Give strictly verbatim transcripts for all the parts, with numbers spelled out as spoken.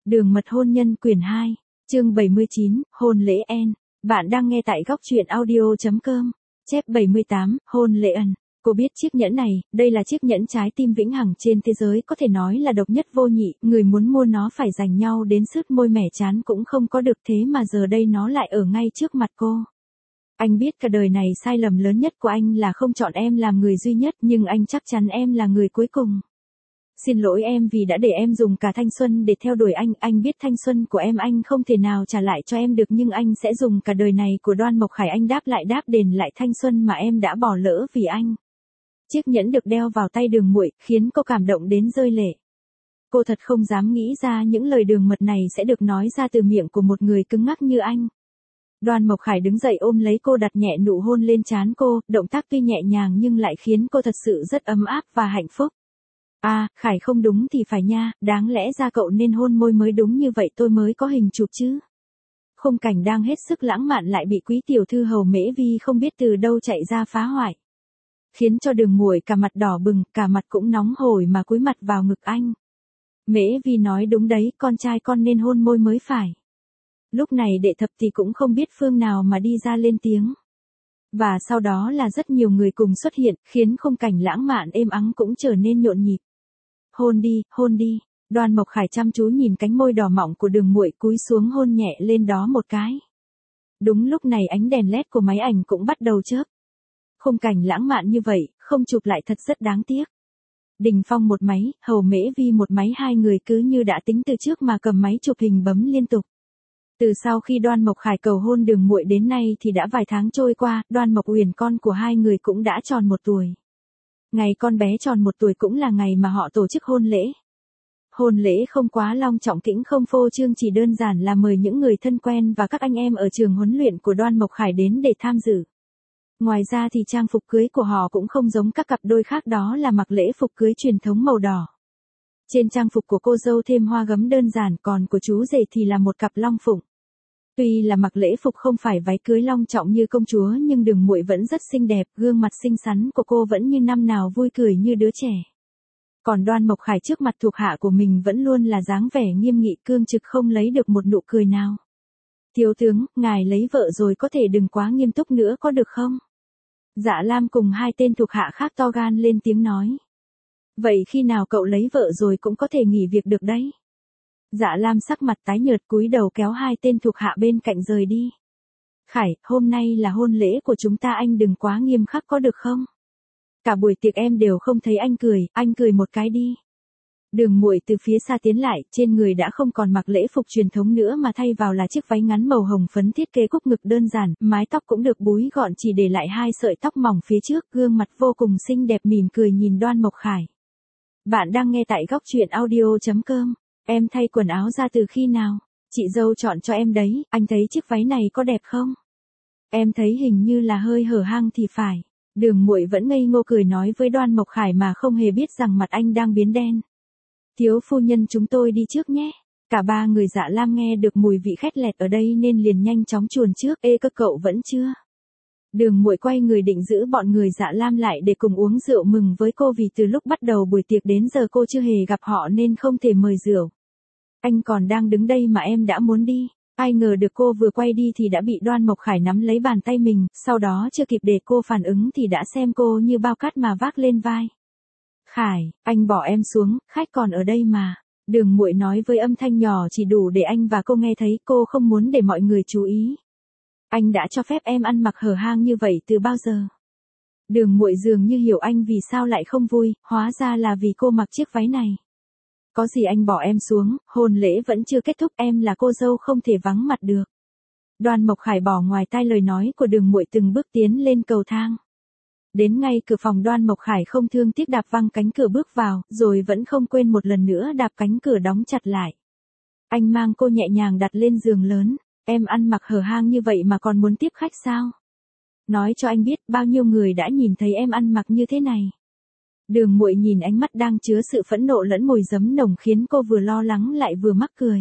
Đường mật hôn nhân quyển hai, chương bảy mươi chín, hôn lễ en. Bạn đang nghe tại góc truyện audio.com. Chép bảy mươi tám, hôn lễ ân. Cô biết chiếc nhẫn này, đây là chiếc nhẫn trái tim vĩnh hằng trên thế giới, có thể nói là độc nhất vô nhị, người muốn mua nó phải giành nhau đến sứt môi mẻ chán cũng không có được, thế mà giờ đây nó lại ở ngay trước mặt cô. Anh biết cả đời này sai lầm lớn nhất của anh là không chọn em làm người duy nhất, nhưng anh chắc chắn em là người cuối cùng. Xin lỗi em vì đã để em dùng cả thanh xuân để theo đuổi anh, anh biết thanh xuân của em anh không thể nào trả lại cho em được, nhưng anh sẽ dùng cả đời này của Đoan Mộc Khải anh đáp lại đáp đền lại thanh xuân mà em đã bỏ lỡ vì anh. Chiếc nhẫn được đeo vào tay Đường Muội, khiến cô cảm động đến rơi lệ. Cô thật không dám nghĩ ra những lời đường mật này sẽ được nói ra từ miệng của một người cứng ngắc như anh. Đoan Mộc Khải đứng dậy ôm lấy cô, đặt nhẹ nụ hôn lên trán cô, động tác tuy nhẹ nhàng nhưng lại khiến cô thật sự rất ấm áp và hạnh phúc. À, Khải không đúng thì phải nha, đáng lẽ ra cậu nên hôn môi mới đúng, như vậy tôi mới có hình chụp chứ. Khung cảnh đang hết sức lãng mạn lại bị quý tiểu thư hầu Mễ Vi không biết từ đâu chạy ra phá hoại. Khiến cho Đường Muội cả mặt đỏ bừng, cả mặt cũng nóng hổi mà cúi mặt vào ngực anh. Mễ Vi nói đúng đấy, con trai con nên hôn môi mới phải. Lúc này đệ thập thì cũng không biết phương nào mà đi ra lên tiếng. Và sau đó là rất nhiều người cùng xuất hiện, khiến khung cảnh lãng mạn êm ắng cũng trở nên nhộn nhịp. Hôn đi, hôn đi. Đoan Mộc Khải chăm chú nhìn cánh môi đỏ mọng của Đường Muội, cúi xuống hôn nhẹ lên đó một cái. Đúng lúc này ánh đèn led của máy ảnh cũng bắt đầu chớp. Khung cảnh lãng mạn như vậy, không chụp lại thật rất đáng tiếc. Đình Phong một máy, hầu Mễ Vi một máy, hai người cứ như đã tính từ trước mà cầm máy chụp hình bấm liên tục. Từ sau khi Đoan Mộc Khải cầu hôn Đường Muội đến nay thì đã vài tháng trôi qua, Đoan Mộc Uyển con của hai người cũng đã tròn một tuổi. Ngày con bé tròn một tuổi cũng là ngày mà họ tổ chức hôn lễ. Hôn lễ không quá long trọng tĩnh không phô trương, chỉ đơn giản là mời những người thân quen và các anh em ở trường huấn luyện của Đoan Mộc Khải đến để tham dự. Ngoài ra thì trang phục cưới của họ cũng không giống các cặp đôi khác, đó là mặc lễ phục cưới truyền thống màu đỏ. Trên trang phục của cô dâu thêm hoa gấm đơn giản, còn của chú rể thì là một cặp long phụng. Tuy là mặc lễ phục không phải váy cưới long trọng như công chúa, nhưng Đường Muội vẫn rất xinh đẹp, gương mặt xinh xắn của cô vẫn như năm nào vui cười như đứa trẻ. Còn Đoan Mộc Khải trước mặt thuộc hạ của mình vẫn luôn là dáng vẻ nghiêm nghị cương trực, không lấy được một nụ cười nào. Thiếu tướng, ngài lấy vợ rồi có thể đừng quá nghiêm túc nữa có được không? Dạ Lam cùng hai tên thuộc hạ khác to gan lên tiếng nói. Vậy khi nào cậu lấy vợ rồi cũng có thể nghỉ việc được đấy. Dạ Lam sắc mặt tái nhợt cúi đầu kéo hai tên thuộc hạ bên cạnh rời đi. Khải, hôm nay là hôn lễ của chúng ta, anh đừng quá nghiêm khắc có được không? Cả buổi tiệc em đều không thấy anh cười, anh cười một cái đi. Đường Muội từ phía xa tiến lại, trên người đã không còn mặc lễ phục truyền thống nữa mà thay vào là chiếc váy ngắn màu hồng phấn thiết kế cúc ngực đơn giản, mái tóc cũng được búi gọn chỉ để lại hai sợi tóc mỏng phía trước, gương mặt vô cùng xinh đẹp mỉm cười nhìn Đoan Mộc Khải. Bạn đang nghe tại góc truyện audio.com. Em thay quần áo ra từ khi nào? Chị dâu chọn cho em đấy, anh thấy chiếc váy này có đẹp không? Em thấy hình như là hơi hở hang thì phải. Đường Muội vẫn ngây ngô cười nói với Đoan Mộc Khải mà không hề biết rằng mặt anh đang biến đen. Thiếu phu nhân chúng tôi đi trước nhé. Cả ba người Dạ Lam nghe được mùi vị khét lẹt ở đây nên liền nhanh chóng chuồn trước. Ê các cậu vẫn chưa? Đường Muội quay người định giữ bọn người Dạ Lam lại để cùng uống rượu mừng với cô, vì từ lúc bắt đầu buổi tiệc đến giờ cô chưa hề gặp họ nên không thể mời rượu. Anh còn đang đứng đây mà em đã muốn đi. Ai ngờ được cô vừa quay đi thì đã bị Đoan Mộc Khải nắm lấy bàn tay mình, sau đó chưa kịp để cô phản ứng thì đã xem cô như bao cát mà vác lên vai. Khải, anh bỏ em xuống, khách còn ở đây mà. Đường Muội nói với âm thanh nhỏ chỉ đủ để anh và cô nghe thấy, cô không muốn để mọi người chú ý. Anh đã cho phép em ăn mặc hở hang như vậy từ bao giờ? Đường Muội dường như hiểu anh vì sao lại không vui, hóa ra là vì cô mặc chiếc váy này. Có gì anh bỏ em xuống, hôn lễ vẫn chưa kết thúc, em là cô dâu không thể vắng mặt được. Đoan Mộc Khải bỏ ngoài tai lời nói của Đường Muội, từng bước tiến lên cầu thang. Đến ngay cửa phòng, Đoan Mộc Khải không thương tiếc đạp văng cánh cửa bước vào, rồi vẫn không quên một lần nữa đạp cánh cửa đóng chặt lại. Anh mang cô nhẹ nhàng đặt lên giường lớn. Em ăn mặc hở hang như vậy mà còn muốn tiếp khách sao? Nói cho anh biết bao nhiêu người đã nhìn thấy em ăn mặc như thế này. Đường Muội nhìn ánh mắt đang chứa sự phẫn nộ lẫn mùi giấm nồng khiến cô vừa lo lắng lại vừa mắc cười.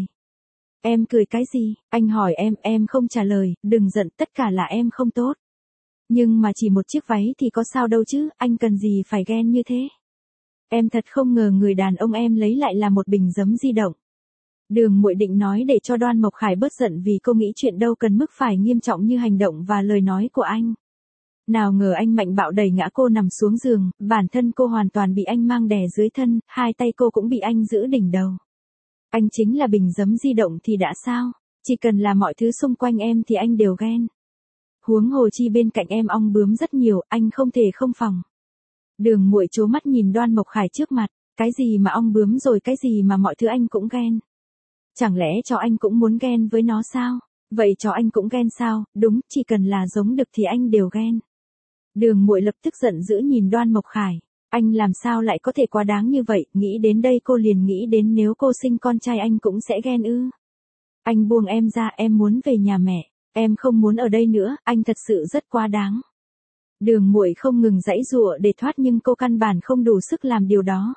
Em cười cái gì? Anh hỏi em, em không trả lời, đừng giận, tất cả là em không tốt. Nhưng mà chỉ một chiếc váy thì có sao đâu chứ, anh cần gì phải ghen như thế? Em thật không ngờ người đàn ông em lấy lại là một bình giấm di động. Đường Muội định nói để cho Đoan Mộc Khải bớt giận vì cô nghĩ chuyện đâu cần mức phải nghiêm trọng như hành động và lời nói của anh. Nào ngờ anh mạnh bạo đẩy ngã cô nằm xuống giường, bản thân cô hoàn toàn bị anh mang đè dưới thân, hai tay cô cũng bị anh giữ đỉnh đầu. Anh chính là bình giấm di động thì đã sao, chỉ cần là mọi thứ xung quanh em thì anh đều ghen. Huống hồ chi bên cạnh em ong bướm rất nhiều, anh không thể không phòng. Đường Muội trố mắt nhìn Đoan Mộc Khải trước mặt, cái gì mà ong bướm rồi cái gì mà mọi thứ anh cũng ghen. Chẳng lẽ cho anh cũng muốn ghen với nó sao? Vậy cho anh cũng ghen sao? Đúng, chỉ cần là giống đực thì anh đều ghen. Đường Muội lập tức giận dữ nhìn Đoan Mộc Khải. Anh làm sao lại có thể quá đáng như vậy, nghĩ đến đây cô liền nghĩ đến nếu cô sinh con trai anh cũng sẽ ghen ư. Anh buông em ra, em muốn về nhà mẹ, em không muốn ở đây nữa, anh thật sự rất quá đáng. Đường Muội không ngừng giãy giụa để thoát nhưng cô căn bản không đủ sức làm điều đó.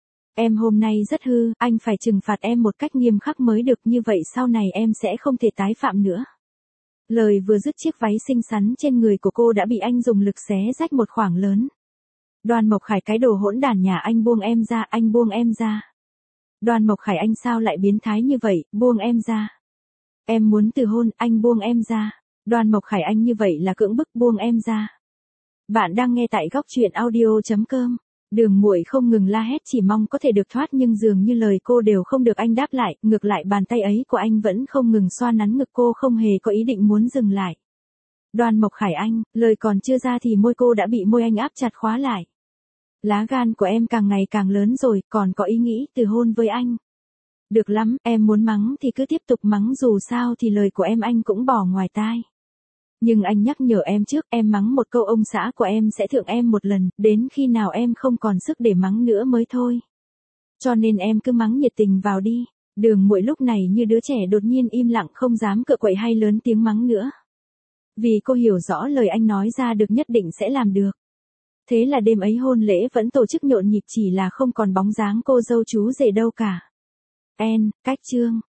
Em hôm nay rất hư, anh phải trừng phạt em một cách nghiêm khắc mới được, như vậy sau này em sẽ không thể tái phạm nữa. Lời vừa dứt chiếc váy xinh xắn trên người của cô đã bị anh dùng lực xé rách một khoảng lớn. Đoan Mộc Khải, cái đồ hỗn đản nhà anh, buông em ra, anh buông em ra. Đoan Mộc Khải, anh sao lại biến thái như vậy, buông em ra. Em muốn từ hôn, anh buông em ra. Đoan Mộc Khải, anh như vậy là cưỡng bức, buông em ra. Bạn đang nghe tại góc truyện audio chấm com. Đường Muội không ngừng la hét chỉ mong có thể được thoát nhưng dường như lời cô đều không được anh đáp lại, ngược lại bàn tay ấy của anh vẫn không ngừng xoa nắn ngực cô, không hề có ý định muốn dừng lại. Đoan Mộc Khải anh, lời còn chưa ra thì môi cô đã bị môi anh áp chặt khóa lại. Lá gan của em càng ngày càng lớn rồi, còn có ý nghĩ từ hôn với anh. Được lắm, em muốn mắng thì cứ tiếp tục mắng, dù sao thì lời của em anh cũng bỏ ngoài tai. Nhưng anh nhắc nhở em trước, em mắng một câu ông xã của em sẽ thượng em một lần, đến khi nào em không còn sức để mắng nữa mới thôi. Cho nên em cứ mắng nhiệt tình vào đi. Đường Muội lúc này như đứa trẻ đột nhiên im lặng, không dám cựa quậy hay lớn tiếng mắng nữa. Vì cô hiểu rõ lời anh nói ra được nhất định sẽ làm được. Thế là đêm ấy hôn lễ vẫn tổ chức nhộn nhịp, chỉ là không còn bóng dáng cô dâu chú rể đâu cả. En, cách chương.